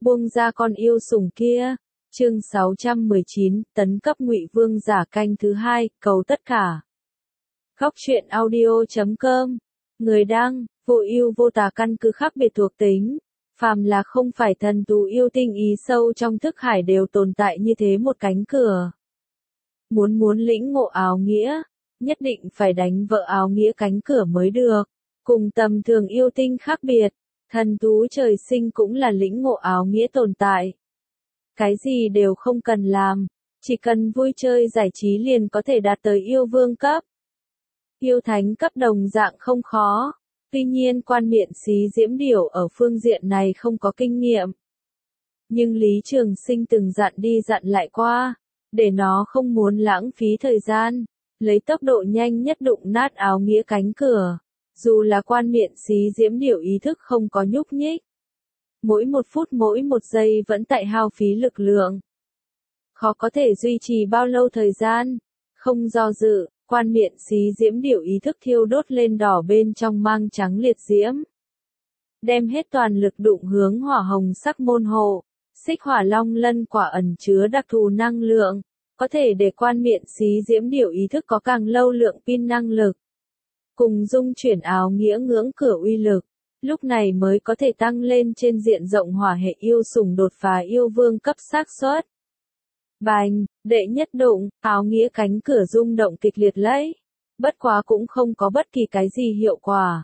buông ra con yêu sủng kia. Chương 619, tấn cấp Ngụy Vương giả canh thứ 2, cầu tất cả. Góc truyện audio.com. Người đăng, vô ưu vô tà căn cứ khác biệt thuộc tính. Phàm là không phải thần tú yêu tinh ý sâu trong thức hải đều tồn tại như thế một cánh cửa. Muốn lĩnh ngộ áo nghĩa, nhất định phải đánh vỡ áo nghĩa cánh cửa mới được. Cùng tầm thường yêu tinh khác biệt, thần tú trời sinh cũng là lĩnh ngộ áo nghĩa tồn tại. Cái gì đều không cần làm, chỉ cần vui chơi giải trí liền có thể đạt tới yêu vương cấp. Yêu thánh cấp đồng dạng không khó, tuy nhiên quan miện xí diễm điểu ở phương diện này không có kinh nghiệm. Nhưng Lý Trường Sinh từng dặn đi dặn lại qua, để nó không muốn lãng phí thời gian, lấy tốc độ nhanh nhất đụng nát áo nghĩa cánh cửa, dù là quan miện xí diễm điểu ý thức không có nhúc nhích. Mỗi một phút mỗi một giây vẫn tại hao phí lực lượng. Khó có thể duy trì bao lâu thời gian, không do dự, quan miện xí diễm điểu ý thức thiêu đốt lên đỏ bên trong mang trắng liệt diễm. Đem hết toàn lực đụng hướng hỏa hồng sắc môn hộ, xích hỏa long lân quả ẩn chứa đặc thù năng lượng, có thể để quan miện xí diễm điểu ý thức có càng lâu lượng pin năng lực. Cùng dung chuyển áo nghĩa ngưỡng cửa uy lực. Lúc này mới có thể tăng lên trên diện rộng hỏa hệ yêu sủng đột phá yêu vương cấp xác suất. Bành, đệ nhất đụng, áo nghĩa cánh cửa rung động kịch liệt lấy. Bất quá cũng không có bất kỳ cái gì hiệu quả.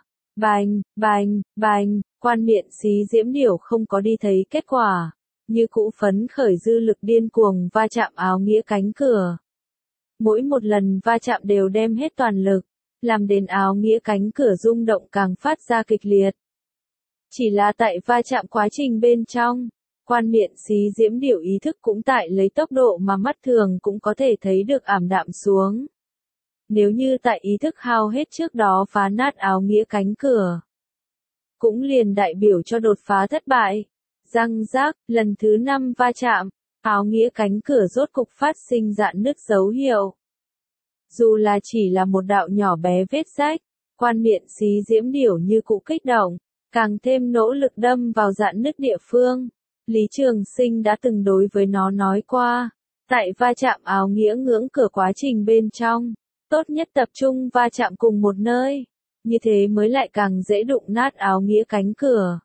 Bành, quan miện xí diễm điểu không có đi thấy kết quả. Như cũ phấn khởi dư lực điên cuồng va chạm áo nghĩa cánh cửa. Mỗi một lần va chạm đều đem hết toàn lực, làm đến áo nghĩa cánh cửa rung động càng phát ra kịch liệt. Chỉ là tại va chạm quá trình bên trong, quan miện xí diễm điểu ý thức cũng tại lấy tốc độ mà mắt thường cũng có thể thấy được ảm đạm xuống. Nếu như tại ý thức hao hết trước đó phá nát áo nghĩa cánh cửa, cũng liền đại biểu cho đột phá thất bại. Răng rác, lần thứ 5 va chạm, áo nghĩa cánh cửa rốt cục phát sinh rạn nứt dấu hiệu. Dù là chỉ là một đạo nhỏ bé vết rách, quan miện xí diễm điểu như cũ kích động, càng thêm nỗ lực đâm vào rạn nứt địa phương. Lý Trường Sinh đã từng đối với nó nói qua, tại va chạm áo nghĩa ngưỡng cửa quá trình bên trong, tốt nhất tập trung va chạm cùng một nơi, như thế mới lại càng dễ đụng nát áo nghĩa cánh cửa.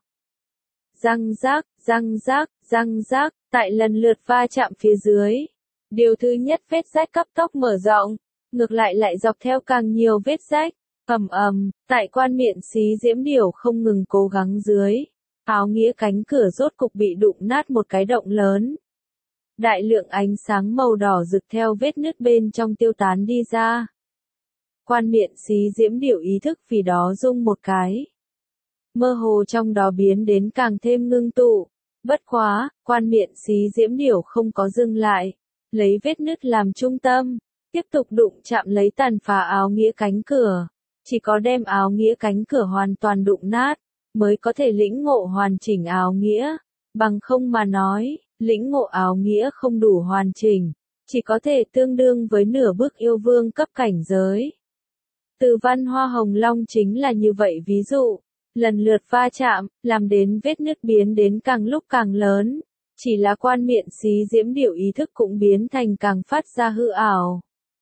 Răng rác, tại lần lượt va chạm phía dưới. Điều thứ nhất vết rách cấp tốc mở rộng, ngược lại lại dọc theo càng nhiều vết rách. Tại quan miện xí diễm điểu không ngừng cố gắng dưới, áo nghĩa cánh cửa rốt cục bị đụng nát một cái động lớn. Đại lượng ánh sáng màu đỏ rực theo vết nứt bên trong tiêu tán đi ra. Quan miện xí diễm điểu ý thức vì đó rung một cái. Mơ hồ trong đó biến đến càng thêm ngưng tụ. Bất quá, quan miện xí diễm điểu không có dừng lại, lấy vết nứt làm trung tâm, tiếp tục đụng chạm lấy tàn phá áo nghĩa cánh cửa. Chỉ có đem áo nghĩa cánh cửa hoàn toàn đụng nát, mới có thể lĩnh ngộ hoàn chỉnh áo nghĩa. Bằng không mà nói, lĩnh ngộ áo nghĩa không đủ hoàn chỉnh, chỉ có thể tương đương với nửa bước yêu vương cấp cảnh giới. Từ văn hoa hồng long chính là như vậy ví dụ, lần lượt va chạm, làm đến vết nứt biến đến càng lúc càng lớn, chỉ là quan miện xí diễm điểu ý thức cũng biến thành càng phát ra hư ảo.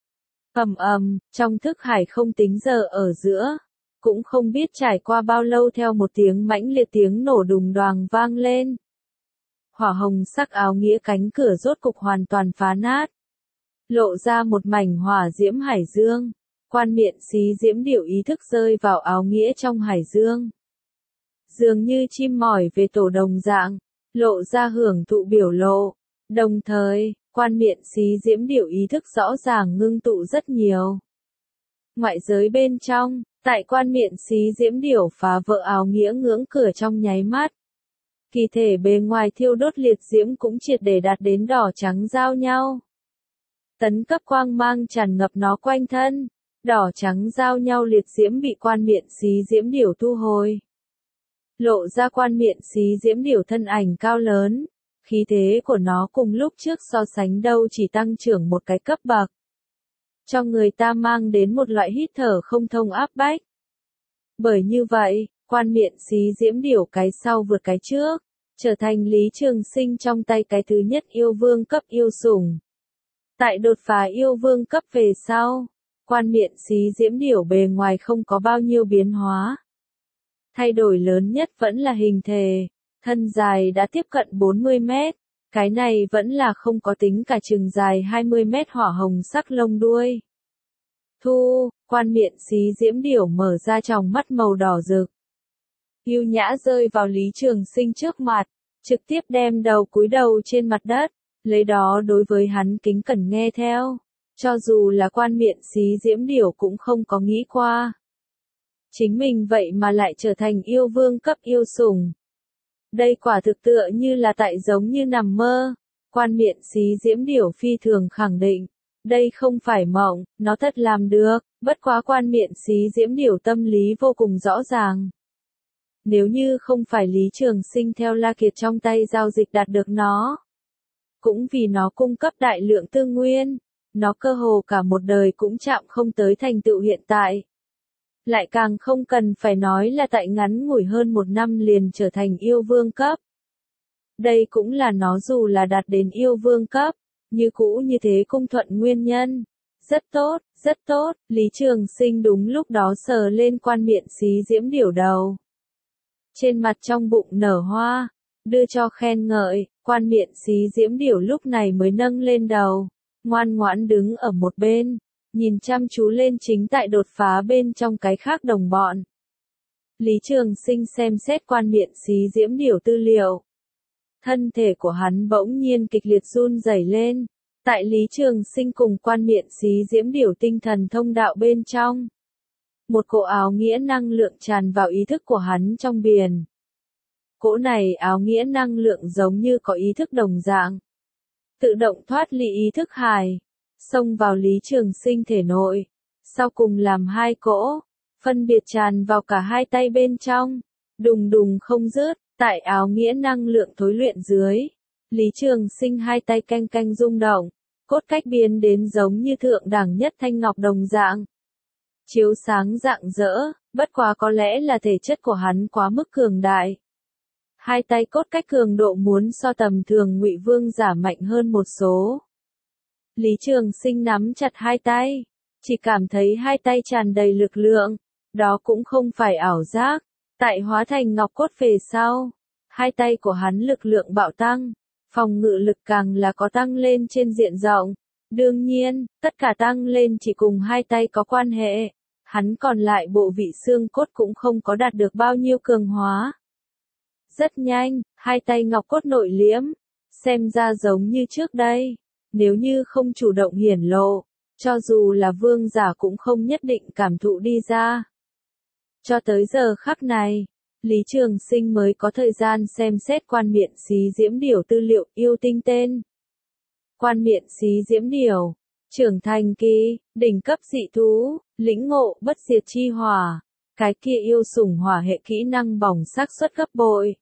Trong thức hải không tính giờ ở giữa, cũng không biết trải qua bao lâu theo một tiếng mãnh liệt tiếng nổ đùng đoàng vang lên. Hỏa hồng sắc áo nghĩa cánh cửa rốt cục hoàn toàn phá nát, lộ ra một mảnh hỏa diễm hải dương. Quan miện xí diễm điểu ý thức rơi vào áo nghĩa trong hải dương. Dường như chim mỏi về tổ đồng dạng, lộ ra hưởng thụ biểu lộ. Đồng thời, quan miện xí diễm điểu ý thức rõ ràng ngưng tụ rất nhiều. Ngoại giới bên trong, tại quan miện xí diễm điểu phá vỡ áo nghĩa ngưỡng cửa trong nháy mắt. Kỳ thể bề ngoài thiêu đốt liệt diễm cũng triệt để đạt đến đỏ trắng giao nhau. Tấn cấp quang mang tràn ngập nó quanh thân, đỏ trắng giao nhau liệt diễm bị quan miện xí diễm điểu thu hồi. Lộ ra quan miện xí diễm điểu thân ảnh cao lớn, khí thế của nó cùng lúc trước so sánh đâu chỉ tăng trưởng một cái cấp bậc. Cho người ta mang đến một loại hít thở không thông áp bách. Bởi như vậy, quan miện xí diễm điểu cái sau vượt cái trước, trở thành Lý Trường Sinh trong tay cái thứ nhất yêu vương cấp yêu sủng. Tại đột phá yêu vương cấp về sau, Quan Miện Xí Diễm Điểu bề ngoài không có bao nhiêu biến hóa. Thay đổi lớn nhất vẫn là hình thể, thân dài đã tiếp cận 40 mét, cái này vẫn là không có tính cả chừng dài 20 mét hỏa hồng sắc lông đuôi. Thu, Quan Miện Xí Diễm Điểu mở ra tròng mắt màu đỏ rực. Yêu nhã rơi vào Lý Trường Sinh trước mặt, trực tiếp đem đầu cúi đầu trên mặt đất, lấy đó đối với hắn kính cẩn nghe theo, cho dù là Quan Miện Xí Diễm Điểu cũng không có nghĩ qua. Chính mình vậy mà lại trở thành yêu vương cấp yêu sủng. Đây quả thực tựa như là tại giống như nằm mơ. Quan Miện Xí Diễm Điểu phi thường khẳng định, đây không phải mộng, nó thật làm được, bất quá Quan Miện Xí Diễm Điểu tâm lý vô cùng rõ ràng. Nếu như không phải Lý Trường Sinh theo La Kiệt trong tay giao dịch đạt được nó, cũng vì nó cung cấp đại lượng tư nguyên, nó cơ hồ cả một đời cũng chạm không tới thành tựu hiện tại. Lại càng không cần phải nói là tại ngắn ngủi hơn 1 năm liền trở thành yêu vương cấp. Đây cũng là nó dù là đạt đến yêu vương cấp, như cũ như thế cung thuận nguyên nhân. Rất tốt, Lý Trường Sinh đúng lúc đó sờ lên Quan Miện Xí Diễm Điểu đầu. Trên mặt trong bụng nở hoa, đưa cho khen ngợi, Quan Miện Xí Diễm Điểu lúc này mới nâng lên đầu, ngoan ngoãn đứng ở một bên, nhìn chăm chú lên chính tại đột phá bên trong cái khác đồng bọn. Lý Trường Sinh xem xét Quan Miện Xí Diễm Điểu tư liệu. Thân thể của hắn bỗng nhiên kịch liệt run rẩy lên, tại Lý Trường Sinh cùng Quan Miện Xí Diễm Điểu tinh thần thông đạo bên trong. Một cỗ áo nghĩa năng lượng tràn vào ý thức của hắn trong biển. Cỗ này áo nghĩa năng lượng giống như có ý thức đồng dạng. Tự động thoát ly ý thức hài, xông vào Lý Trường Sinh thể nội. Sau cùng làm 2 cỗ, phân biệt tràn vào cả 2 tay bên trong. Đùng đùng không dứt, tại áo nghĩa năng lượng thối luyện dưới. Lý Trường Sinh 2 tay canh canh rung động, cốt cách biến đến giống như thượng đẳng nhất thanh ngọc đồng dạng. Chiếu sáng rạng rỡ, bất quá có lẽ là thể chất của hắn quá mức cường đại. 2 tay cốt cách cường độ muốn so tầm thường Ngụy Vương giả mạnh hơn một số. Lý Trường Sinh nắm chặt 2 tay, chỉ cảm thấy 2 tay tràn đầy lực lượng, đó cũng không phải ảo giác. Tại hóa thành ngọc cốt về sau, 2 tay của hắn lực lượng bạo tăng, phòng ngự lực càng là có tăng lên trên diện rộng. Đương nhiên, tất cả tăng lên chỉ cùng 2 tay có quan hệ, hắn còn lại bộ vị xương cốt cũng không có đạt được bao nhiêu cường hóa. Rất nhanh, 2 tay ngọc cốt nội liễm, xem ra giống như trước đây, nếu như không chủ động hiển lộ, cho dù là vương giả cũng không nhất định cảm thụ đi ra. Cho tới giờ khắc này, Lý Trường Sinh mới có thời gian xem xét Quan Miện Xí Diễm Điểu tư liệu yêu tinh tên. Quan Miện Xí Diễm Điểu, trưởng thành kỳ, đỉnh cấp dị thú, lĩnh ngộ bất diệt chi hỏa, cái kia yêu sủng hỏa hệ kỹ năng bỏng xác suất gấp bội.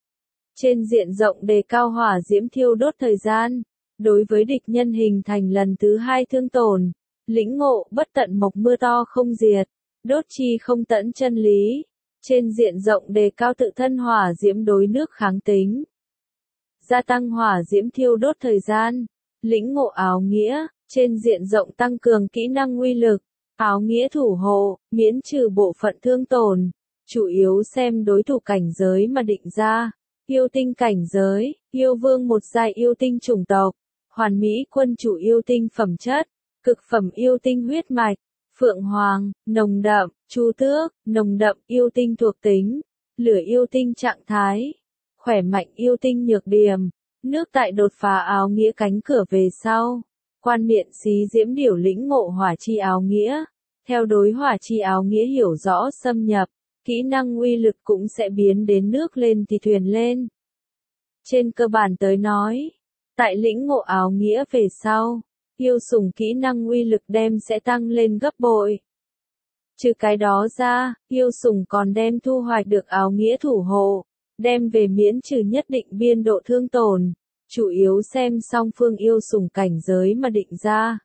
Trên diện rộng đề cao hỏa diễm thiêu đốt thời gian, đối với địch nhân hình thành lần thứ 2 thương tổn, lĩnh ngộ bất tận mộc mưa to không diệt, đốt chi không tận chân lý. Trên diện rộng đề cao tự thân hỏa diễm đối nước kháng tính, gia tăng hỏa diễm thiêu đốt thời gian, lĩnh ngộ áo nghĩa, trên diện rộng tăng cường kỹ năng uy lực, áo nghĩa thủ hộ, miễn trừ bộ phận thương tổn, chủ yếu xem đối thủ cảnh giới mà định ra. Yêu tinh cảnh giới, yêu vương một giai yêu tinh chủng tộc, hoàn mỹ quân chủ yêu tinh phẩm chất, cực phẩm yêu tinh huyết mạch, phượng hoàng, nồng đậm, chu tước, nồng đậm yêu tinh thuộc tính, lửa yêu tinh trạng thái, khỏe mạnh yêu tinh nhược điểm, nước tại đột phá áo nghĩa cánh cửa về sau. Quan Miện Xí Diễm Điểu lĩnh ngộ hỏa chi áo nghĩa, theo đối hỏa chi áo nghĩa hiểu rõ xâm nhập, kỹ năng uy lực cũng sẽ biến đến nước lên thì thuyền lên. Trên cơ bản tới nói, tại lĩnh ngộ áo nghĩa về sau, yêu sủng kỹ năng uy lực đem sẽ tăng lên gấp bội. Trừ cái đó ra, yêu sủng còn đem thu hoạch được áo nghĩa thủ hộ, đem về miễn trừ nhất định biên độ thương tổn, chủ yếu xem song phương yêu sủng cảnh giới mà định ra.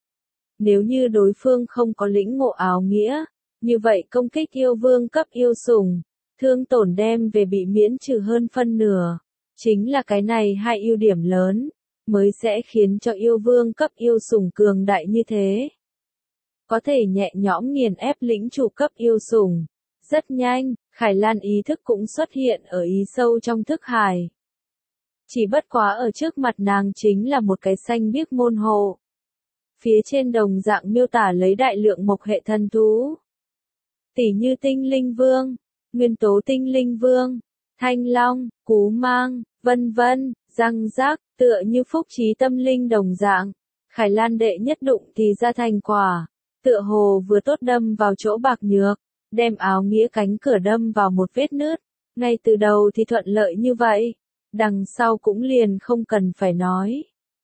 Nếu như đối phương không có lĩnh ngộ áo nghĩa, như vậy công kích yêu vương cấp yêu sủng, thương tổn đem về bị miễn trừ hơn phân nửa. Chính là cái này hai ưu điểm lớn, mới sẽ khiến cho yêu vương cấp yêu sủng cường đại như thế. Có thể nhẹ nhõm nghiền ép lĩnh chủ cấp yêu sủng. Rất nhanh, Khải Lan ý thức cũng xuất hiện ở ý sâu trong thức hải. Chỉ bất quá ở trước mặt nàng chính là một cái xanh biếc môn hộ. Phía trên đồng dạng miêu tả lấy đại lượng mộc hệ thần thú. Tỉ như tinh linh vương, nguyên tố tinh linh vương, thanh long, cú mang, vân vân, răng rác, tựa như phúc trí tâm linh đồng dạng. Khải Lan đệ nhất đụng thì ra thành quả, tựa hồ vừa tốt đâm vào chỗ bạc nhược, đem áo nghĩa cánh cửa đâm vào một vết nứt. Ngay từ đầu thì thuận lợi như vậy, đằng sau cũng liền không cần phải nói.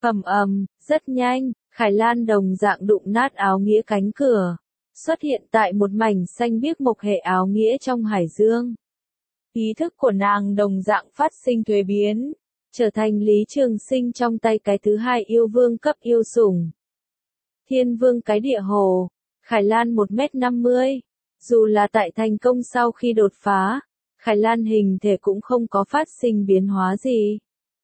Rất nhanh, Khải Lan đồng dạng đụng nát áo nghĩa cánh cửa, xuất hiện tại một mảnh xanh biếc mộc hệ áo nghĩa trong hải dương. Ý thức của nàng đồng dạng phát sinh thuế biến, trở thành Lý Trường Sinh trong tay cái thứ hai yêu vương cấp yêu sủng. Thiên vương cái địa hồ, Khải Lan 1m50, dù là tại thành công sau khi đột phá, Khải Lan hình thể cũng không có phát sinh biến hóa gì.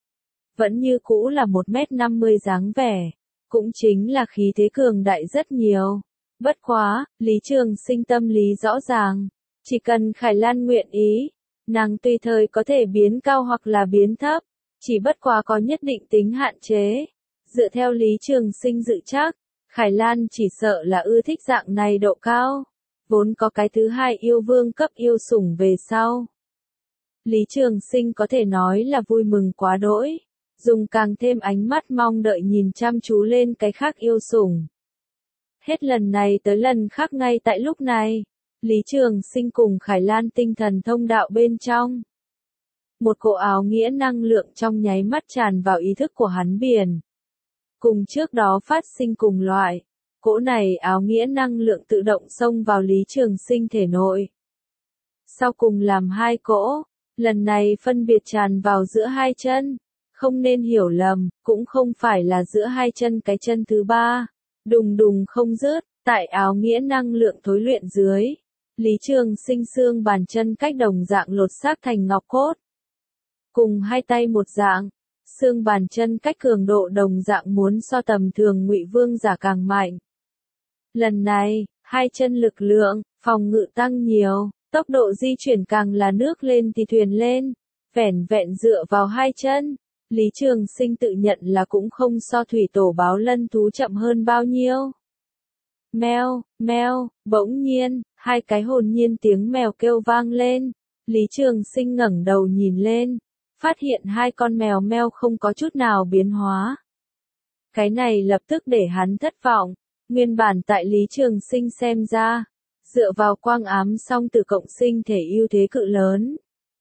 Vẫn như cũ là 1m50 dáng vẻ, cũng chính là khí thế cường đại rất nhiều. Bất quá, Lý Trường Sinh tâm lý rõ ràng, chỉ cần Khải Lan nguyện ý, nàng tùy thời có thể biến cao hoặc là biến thấp, chỉ bất quá có nhất định tính hạn chế. Dựa theo Lý Trường Sinh dự chắc, Khải Lan chỉ sợ là ưa thích dạng này độ cao, vốn có cái thứ hai yêu vương cấp yêu sủng về sau. Lý Trường Sinh có thể nói là vui mừng quá đỗi, dùng càng thêm ánh mắt mong đợi nhìn chăm chú lên cái khác yêu sủng. Hết lần này tới lần khác ngay tại lúc này, Lý Trường Sinh cùng Khải Lan tinh thần thông đạo bên trong. Một cỗ áo nghĩa năng lượng trong nháy mắt tràn vào ý thức của hắn biển. Cùng trước đó phát sinh cùng loại, cỗ này áo nghĩa năng lượng tự động xông vào Lý Trường Sinh thể nội. Sau cùng làm hai cỗ, lần này phân biệt tràn vào giữa hai chân, không nên hiểu lầm, cũng không phải là giữa hai chân cái chân thứ ba. Đùng đùng không dứt, tại áo nghĩa năng lượng thối luyện dưới, Lý Trường Sinh xương bàn chân cách đồng dạng lột xác thành ngọc cốt. Cùng hai tay một dạng, xương bàn chân cách cường độ đồng dạng muốn so tầm thường Ngụy Vương giả càng mạnh. Lần này, hai chân lực lượng, phòng ngự tăng nhiều, tốc độ di chuyển càng là nước lên thì thuyền lên, vẻn vẹn dựa vào hai chân. Lý Trường Sinh tự nhận là cũng không so thủy tổ báo lân thú chậm hơn bao nhiêu. Meo, meo, bỗng nhiên, hai cái hồn nhiên tiếng mèo kêu vang lên. Lý Trường Sinh ngẩng đầu nhìn lên, phát hiện hai con mèo meo không có chút nào biến hóa. Cái này lập tức để hắn thất vọng, nguyên bản tại Lý Trường Sinh xem ra, dựa vào quang ám song tử cộng sinh thể ưu thế cự lớn.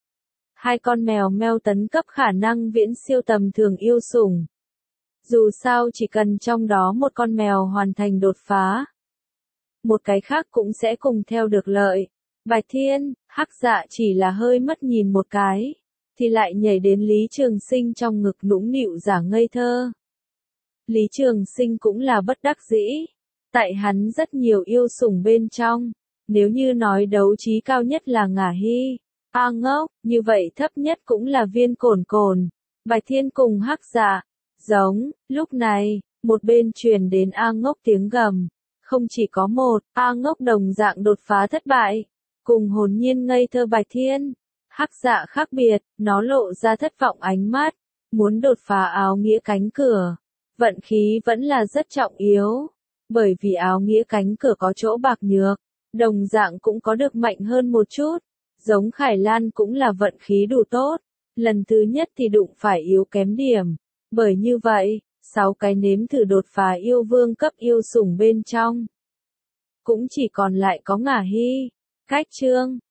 Hai con mèo meo tấn cấp khả năng viễn siêu tầm thường yêu sủng. Dù sao chỉ cần trong đó một con mèo hoàn thành đột phá, một cái khác cũng sẽ cùng theo được lợi. Bạch Thiên, Hắc Dạ chỉ là hơi mất nhìn một cái, thì lại nhảy đến Lý Trường Sinh trong ngực nũng nịu giả ngây thơ. Lý Trường Sinh cũng là bất đắc dĩ, tại hắn rất nhiều yêu sủng bên trong, nếu như nói đấu trí cao nhất là Ngả Hy, A Ngốc, như vậy thấp nhất cũng là Viên Cổn Cổn, Bạch Thiên cùng Hắc Dạ. Giống, lúc này, một bên truyền đến A Ngốc tiếng gầm, không chỉ có một, A Ngốc đồng dạng đột phá thất bại, cùng hồn nhiên ngây thơ Bạch Thiên. Hắc Dạ khác biệt, nó lộ ra thất vọng ánh mắt, muốn đột phá áo nghĩa cánh cửa. Vận khí vẫn là rất trọng yếu, bởi vì áo nghĩa cánh cửa có chỗ bạc nhược, đồng dạng cũng có được mạnh hơn một chút. Giống Khải Lan cũng là vận khí đủ tốt, lần thứ nhất thì đụng phải yếu kém điểm. Bởi như vậy, 6 cái nếm thử đột phá yêu vương cấp yêu sủng bên trong. Cũng chỉ còn lại có Ngả Hy. Cách chương